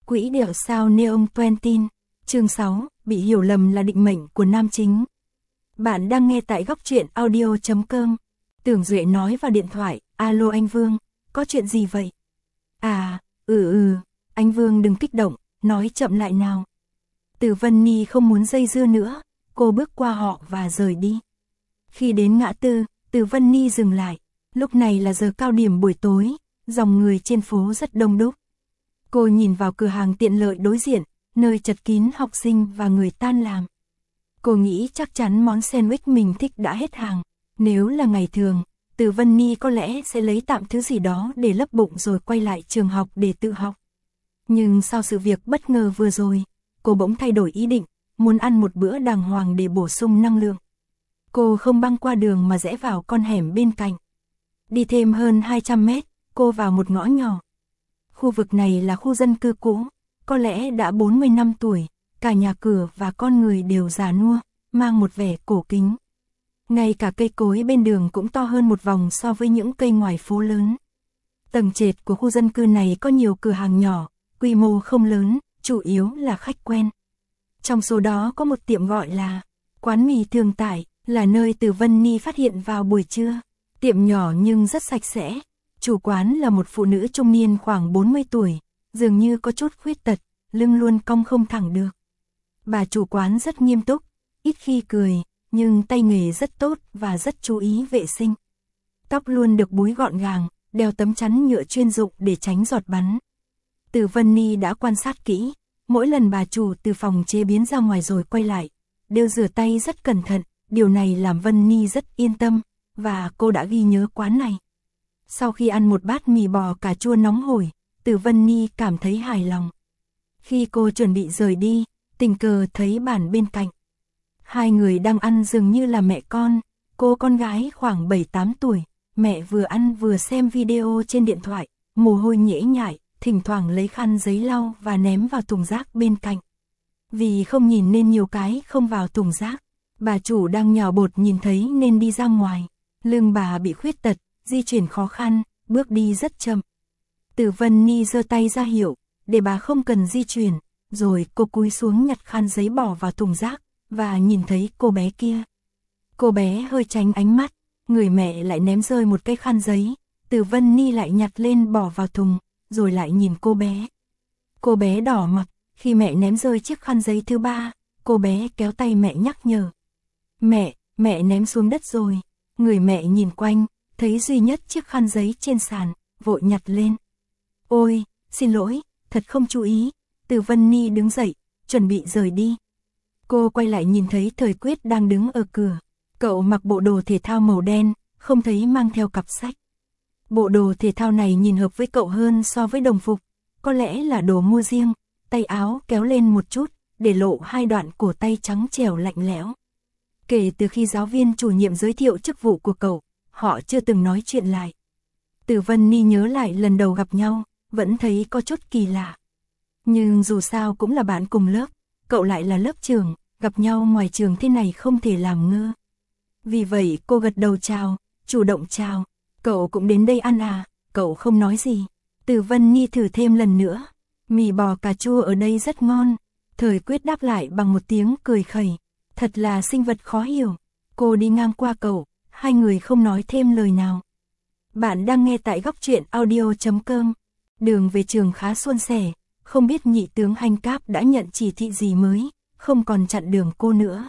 Quỹ đạo sao Neon Twentin, chương 6, bị hiểu lầm là định mệnh của nam chính. Bạn đang nghe tại góc truyện audio.com. Tưởng Duệ nói vào điện thoại, alo anh Vương, có chuyện gì vậy? À, anh Vương đừng kích động, nói chậm lại nào. Từ Vân Ni không muốn dây dưa nữa, cô bước qua họ và rời đi. Khi đến ngã tư, Từ Vân Ni dừng lại, lúc này là giờ cao điểm buổi tối, dòng người trên phố rất đông đúc. Cô nhìn vào cửa hàng tiện lợi đối diện, nơi chật kín học sinh và người tan làm. Cô nghĩ chắc chắn món sandwich mình thích đã hết hàng. Nếu là ngày thường, Từ Vân Ni có lẽ sẽ lấy tạm thứ gì đó để lấp bụng rồi quay lại trường học để tự học. Nhưng sau sự việc bất ngờ vừa rồi, cô bỗng thay đổi ý định, muốn ăn một bữa đàng hoàng để bổ sung năng lượng. Cô không băng qua đường mà rẽ vào con hẻm bên cạnh. Đi thêm hơn 200 mét, cô vào một ngõ nhỏ. Khu vực này là khu dân cư cũ, có lẽ đã 40 năm tuổi, cả nhà cửa và con người đều già nua, mang một vẻ cổ kính. Ngay cả cây cối bên đường cũng to hơn một vòng so với những cây ngoài phố lớn. Tầng trệt của khu dân cư này có nhiều cửa hàng nhỏ, quy mô không lớn, chủ yếu là khách quen. Trong số đó có một tiệm gọi là Quán Mì Thường Tải, là nơi Từ Vân Ni phát hiện vào buổi trưa. Tiệm nhỏ nhưng rất sạch sẽ. Chủ quán là một phụ nữ trung niên khoảng 40 tuổi, dường như có chút khuyết tật, lưng luôn cong không thẳng được. Bà chủ quán rất nghiêm túc, ít khi cười, nhưng tay nghề rất tốt và rất chú ý vệ sinh. Tóc luôn được búi gọn gàng, đeo tấm chắn nhựa chuyên dụng để tránh giọt bắn. Từ Vân Ni đã quan sát kỹ, mỗi lần bà chủ từ phòng chế biến ra ngoài rồi quay lại, đều rửa tay rất cẩn thận, điều này làm Vân Ni rất yên tâm, và cô đã ghi nhớ quán này. Sau khi ăn một bát mì bò cà chua nóng hổi, Từ Vân Ni cảm thấy hài lòng. Khi cô chuẩn bị rời đi, tình cờ thấy bàn bên cạnh. Hai người đang ăn dường như là mẹ con, cô con gái khoảng 7-8 tuổi, mẹ vừa ăn vừa xem video trên điện thoại, mồ hôi nhễ nhại, thỉnh thoảng lấy khăn giấy lau và ném vào thùng rác bên cạnh. Vì không nhìn nên nhiều cái không vào thùng rác, bà chủ đang nhào bột nhìn thấy nên đi ra ngoài. Lưng bà bị khuyết tật, di chuyển khó khăn, bước đi rất chậm. Từ Vân Ni giơ tay ra hiệu, để bà không cần di chuyển, rồi cô cúi xuống nhặt khăn giấy bỏ vào thùng rác, và nhìn thấy cô bé kia. Cô bé hơi tránh ánh mắt, người mẹ lại ném rơi một cái khăn giấy, Từ Vân Ni lại nhặt lên bỏ vào thùng, rồi lại nhìn cô bé. Cô bé đỏ mặt, khi mẹ ném rơi chiếc khăn giấy thứ ba, cô bé kéo tay mẹ nhắc nhở. Mẹ ném xuống đất rồi. Người mẹ nhìn quanh, thấy duy nhất chiếc khăn giấy trên sàn, vội nhặt lên. Ôi, xin lỗi, thật không chú ý. Từ Vân Ni đứng dậy, chuẩn bị rời đi. Cô quay lại nhìn thấy Thời Quyết đang đứng ở cửa. Cậu mặc bộ đồ thể thao màu đen, không thấy mang theo cặp sách. Bộ đồ thể thao này nhìn hợp với cậu hơn so với đồng phục, có lẽ là đồ mua riêng, tay áo kéo lên một chút, để lộ hai đoạn cổ tay trắng trẻo lạnh lẽo. Kể từ khi giáo viên chủ nhiệm giới thiệu chức vụ của cậu, họ chưa từng nói chuyện lại. Từ Vân Ni nhớ lại lần đầu gặp nhau, vẫn thấy có chút kỳ lạ. Nhưng dù sao cũng là bạn cùng lớp, cậu lại là lớp trưởng, gặp nhau ngoài trường thế này không thể làm ngơ. Vì vậy cô gật đầu chào, chủ động chào. Cậu cũng đến đây ăn à? Cậu không nói gì. Từ Vân Ni thử thêm lần nữa. Mì bò cà chua ở đây rất ngon. Thời Quyết đáp lại bằng một tiếng cười khẩy. Thật là sinh vật khó hiểu. Cô đi ngang qua cậu, hai người không nói thêm lời nào. Bạn đang nghe tại góc truyện audio.com. Đường về trường khá suôn sẻ, không biết nhị tướng Hành Cáp đã nhận chỉ thị gì mới, không còn chặn đường cô nữa.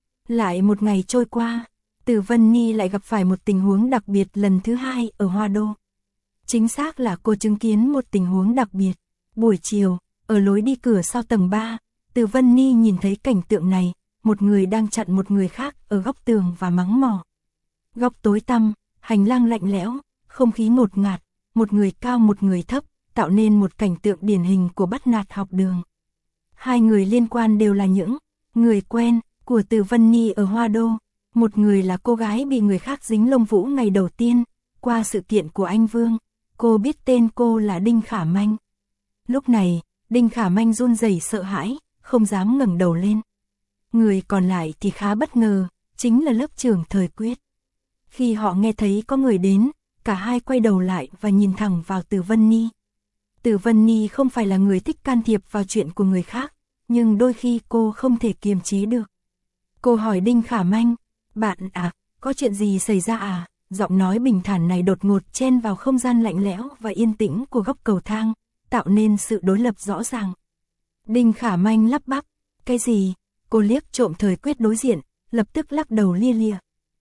Lại một ngày trôi qua, Từ Vân Ni lại gặp phải một tình huống đặc biệt lần thứ hai ở Hoa Đô. Chính xác là cô chứng kiến một tình huống đặc biệt. Buổi chiều, ở lối đi cửa sau tầng 3, Từ Vân Ni nhìn thấy cảnh tượng này, một người đang chặn một người khác ở góc tường và mắng mỏ. Góc tối tăm, hành lang lạnh lẽo, không khí ngột ngạt, một người cao một người thấp, tạo nên một cảnh tượng điển hình của bắt nạt học đường. Hai người liên quan đều là những người quen của Từ Vân Ni ở Hoa Đô. Một người là cô gái bị người khác dính lông vũ ngày đầu tiên, qua sự kiện của anh Vương, cô biết tên cô là Đinh Khả Manh. Lúc này, Đinh Khả Manh run rẩy sợ hãi, không dám ngẩng đầu lên. Người còn lại thì khá bất ngờ, chính là lớp trưởng Thời Quyết. Khi họ nghe thấy có người đến, cả hai quay đầu lại và nhìn thẳng vào Từ Vân Ni. Tử Vân Nhi không phải là người thích can thiệp vào chuyện của người khác, nhưng đôi khi cô không thể kiềm chế được. Cô hỏi Đinh Khả Manh, bạn à, có chuyện gì xảy ra à? Giọng nói bình thản này đột ngột chen vào không gian lạnh lẽo và yên tĩnh của góc cầu thang, tạo nên sự đối lập rõ ràng. Đinh Khả Manh lắp bắp, cái gì? Cô liếc trộm Thời Quyết đối diện, lập tức lắc đầu lia lịa.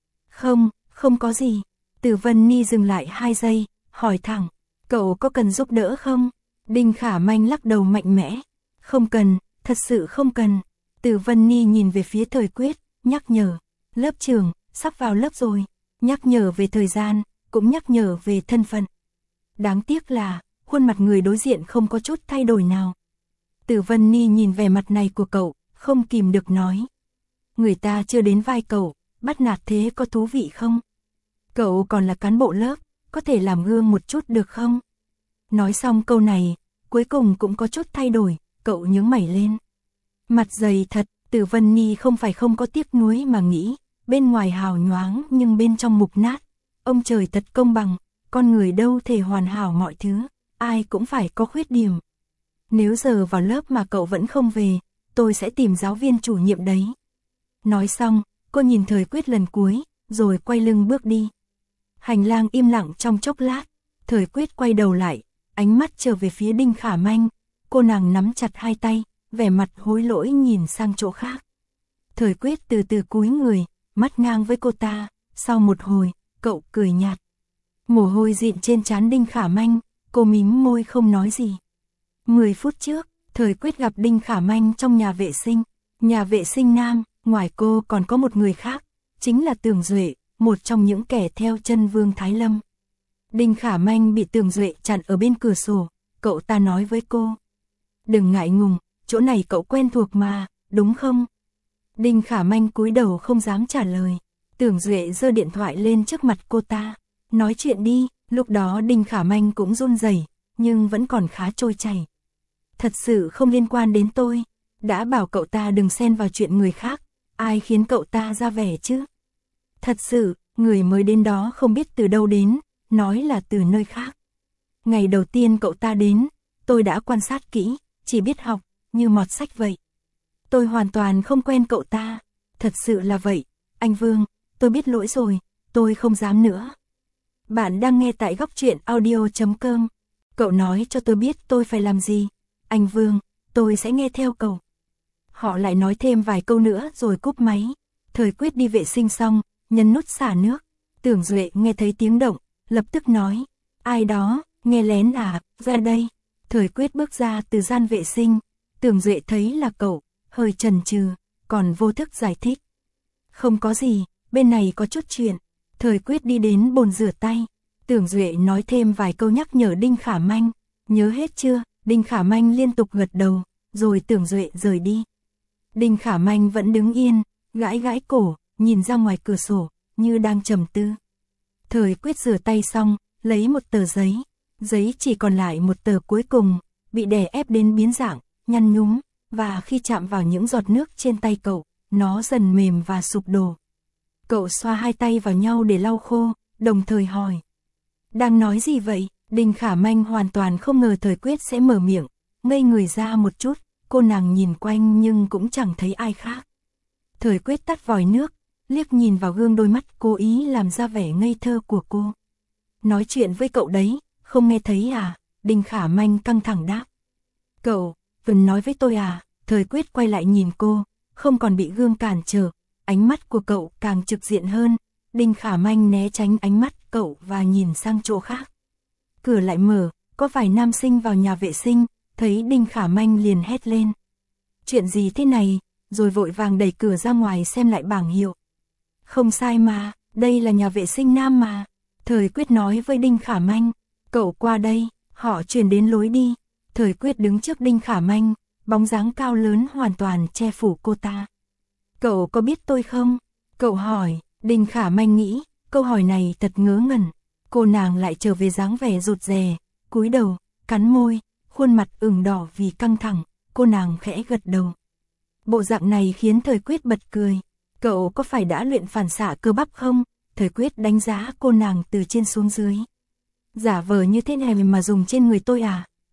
Không có gì. Tử Vân Nhi dừng lại 2 giây, hỏi thẳng, cậu có cần giúp đỡ không? Đinh Khả Manh lắc đầu mạnh mẽ, không cần, thật sự không cần. Tử Vân Nhi nhìn về phía Thời Quyết, nhắc nhở, lớp trưởng, sắp vào lớp rồi, nhắc nhở về thời gian, cũng nhắc nhở về thân phận. Đáng tiếc là, khuôn mặt người đối diện không có chút thay đổi nào. Tử Vân Nhi nhìn vẻ mặt này của cậu, không kìm được nói. Người ta chưa đến vai cậu, bắt nạt thế có thú vị không? Cậu còn là cán bộ lớp, có thể làm gương một chút được không? Nói xong câu này, cuối cùng cũng có chút thay đổi, cậu nhướng mày lên. Mặt dày thật, Tử Vân Nhi không phải không có tiếc nuối mà nghĩ, bên ngoài hào nhoáng nhưng bên trong mục nát. Ông trời thật công bằng, con người đâu thể hoàn hảo mọi thứ, ai cũng phải có khuyết điểm. Nếu giờ vào lớp mà cậu vẫn không về, tôi sẽ tìm giáo viên chủ nhiệm đấy. Nói xong, cô nhìn Thời Quyết lần cuối, rồi quay lưng bước đi. Hành lang im lặng trong chốc lát, Thời Quyết quay đầu lại, ánh mắt trở về phía Đinh Khả Manh, cô nàng nắm chặt hai tay, vẻ mặt hối lỗi nhìn sang chỗ khác. Thời Quyết từ từ cúi người, mắt ngang với cô ta, sau một hồi, cậu cười nhạt. Mồ hôi dịn trên trán Đinh Khả Manh, cô mím môi không nói gì. 10 phút trước, Thời Quyết gặp Đinh Khả Manh trong nhà vệ sinh. Nhà vệ sinh nam, ngoài cô còn có một người khác, chính là Tưởng Duệ, một trong những kẻ theo chân Vương Thái Lâm. Đinh Khả Manh bị Tưởng Duệ chặn ở bên cửa sổ, cậu ta nói với cô. Đừng ngại ngùng, chỗ này cậu quen thuộc mà, đúng không? Đinh Khả Manh cúi đầu không dám trả lời. Tưởng Duệ giơ điện thoại lên trước mặt cô ta. Nói chuyện đi, lúc đó Đinh Khả Manh cũng run rẩy, nhưng vẫn còn khá trôi chảy. Thật sự không liên quan đến tôi, đã bảo cậu ta đừng xen vào chuyện người khác, ai khiến cậu ta ra vẻ chứ? Thật sự, người mới đến đó không biết từ đâu đến, nói là từ nơi khác. Ngày đầu tiên cậu ta đến, tôi đã quan sát kỹ, chỉ biết học, như mọt sách vậy. Tôi hoàn toàn không quen cậu ta, thật sự là vậy, anh Vương, tôi biết lỗi rồi, tôi không dám nữa. Bạn đang nghe tại góc truyện audio.com, cậu nói cho tôi biết tôi phải làm gì, anh Vương, tôi sẽ nghe theo cậu. Họ lại nói thêm vài câu nữa rồi cúp máy. Thời Quyết đi vệ sinh xong, nhấn nút xả nước. Tưởng Duệ nghe thấy tiếng động, lập tức nói, ai đó, nghe lén à, ra đây. Thời Quyết bước ra từ gian vệ sinh, Tưởng Duệ thấy là cậu, hơi chần chừ, còn vô thức giải thích. Không có gì, bên này có chút chuyện. Thời Quyết đi đến bồn rửa tay. Tưởng Duệ nói thêm vài câu nhắc nhở Đinh Khả Manh. Nhớ hết chưa? Đinh Khả Manh liên tục gật đầu, rồi Tưởng Duệ rời đi. Đinh Khả Manh vẫn đứng yên, gãi gãi cổ, nhìn ra ngoài cửa sổ, như đang trầm tư. Thời Quyết rửa tay xong, lấy một tờ giấy. Giấy chỉ còn lại một tờ cuối cùng, bị đè ép đến biến dạng, nhăn nhúm, và khi chạm vào những giọt nước trên tay cậu, nó dần mềm và sụp đổ. Cậu xoa hai tay vào nhau để lau khô, đồng thời hỏi. Đang nói gì vậy? Đinh Khả Manh hoàn toàn không ngờ Thời Quyết sẽ mở miệng, ngây người ra một chút, cô nàng nhìn quanh nhưng cũng chẳng thấy ai khác. Thời Quyết tắt vòi nước, liếc nhìn vào gương đôi mắt cố ý làm ra vẻ ngây thơ của cô. Nói chuyện với cậu đấy, không nghe thấy à? Đinh Khả Manh căng thẳng đáp. Cậu, vẫn nói với tôi à? Thời Quyết quay lại nhìn cô, không còn bị gương cản trở, ánh mắt của cậu càng trực diện hơn. Đinh Khả Manh né tránh ánh mắt cậu và nhìn sang chỗ khác. Cửa lại mở, có vài nam sinh vào nhà vệ sinh, thấy Đinh Khả Manh liền hét lên. Chuyện gì thế này? Rồi vội vàng đẩy cửa ra ngoài xem lại bảng hiệu. Không sai mà, đây là nhà vệ sinh nam mà. Thời Quyết nói với Đinh Khả Manh. Cậu qua đây, họ chuyển đến lối đi. Thời Quyết đứng trước Đinh Khả Manh, bóng dáng cao lớn hoàn toàn che phủ cô ta. Cậu có biết tôi không? Cậu hỏi. Đinh Khả Manh nghĩ, câu hỏi này thật ngớ ngẩn. Cô nàng lại trở về dáng vẻ rụt rè, cúi đầu, cắn môi, khuôn mặt ửng đỏ vì căng thẳng, cô nàng khẽ gật đầu. Bộ dạng này khiến Thời Quyết bật cười. Cậu có phải đã luyện phản xạ cơ bắp không? Thời Quyết đánh giá cô nàng từ trên xuống dưới. Giả vờ như thế này mà dùng trên người tôi à?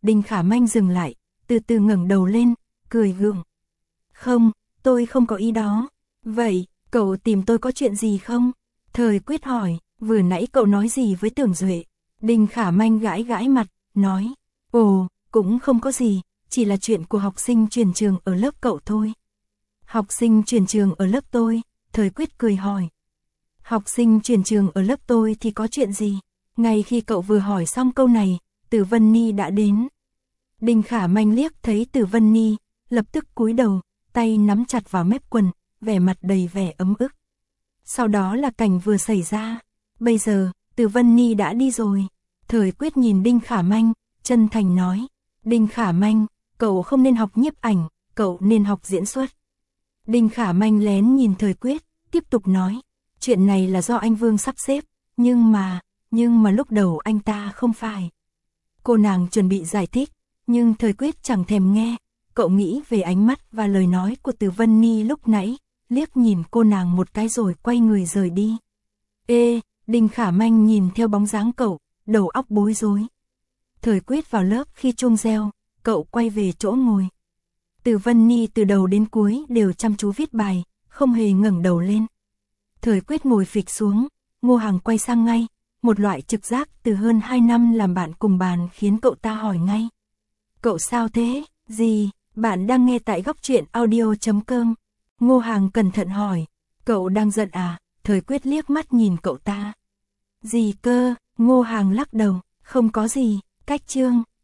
Đinh Khả Manh dừng lại, từ từ ngẩng đầu lên, cười gượng. Không, tôi không có ý đó. Vậy, cậu tìm tôi có chuyện gì không? Thời Quyết hỏi, vừa nãy cậu nói gì với Tưởng Duệ? Đinh Khả Manh gãi gãi mặt, nói, ồ, cũng không có gì, chỉ là chuyện của học sinh chuyển trường ở lớp cậu thôi. Học sinh chuyển trường ở lớp tôi, Thời Quyết cười hỏi. Học sinh chuyển trường ở lớp tôi thì có chuyện gì? Ngay khi cậu vừa hỏi xong câu này, Từ Vân Ni đã đến. Đinh Khả Manh liếc thấy Từ Vân Ni, lập tức cúi đầu, tay nắm chặt vào mép quần, vẻ mặt đầy vẻ ấm ức. Sau đó là cảnh vừa xảy ra. Bây giờ, Từ Vân Ni đã đi rồi. Thời Quyết nhìn Đinh Khả Manh, chân thành nói. Đinh Khả Manh, cậu không nên học nhiếp ảnh, cậu nên học diễn xuất. Đinh Khả Manh lén nhìn Thời Quyết, tiếp tục nói. Chuyện này là do anh Vương sắp xếp, nhưng mà lúc đầu anh ta không phải. Cô nàng chuẩn bị giải thích, nhưng Thời Quyết chẳng thèm nghe. Cậu nghĩ về ánh mắt và lời nói của Từ Vân Ni lúc nãy, liếc nhìn cô nàng một cái rồi quay người rời đi. Ê, Đinh Khả Manh nhìn theo bóng dáng cậu, đầu óc bối rối. Thời Quyết vào lớp khi chuông reo, cậu quay về chỗ ngồi. Từ Vân Ni từ đầu đến cuối đều chăm chú viết bài, không hề ngẩng đầu lên. Thời Quyết ngồi phịch xuống, Ngô Hằng quay sang ngay, một loại trực giác từ hơn 2 năm làm bạn cùng bàn khiến cậu ta hỏi ngay. Cậu sao thế? Gì? Bạn đang nghe tại góc truyện audio.com. Ngô Hằng cẩn thận hỏi. Cậu đang giận à? Thời Quyết liếc mắt nhìn cậu ta. Gì cơ? Ngô Hằng lắc đầu. Không có gì. Cách chương.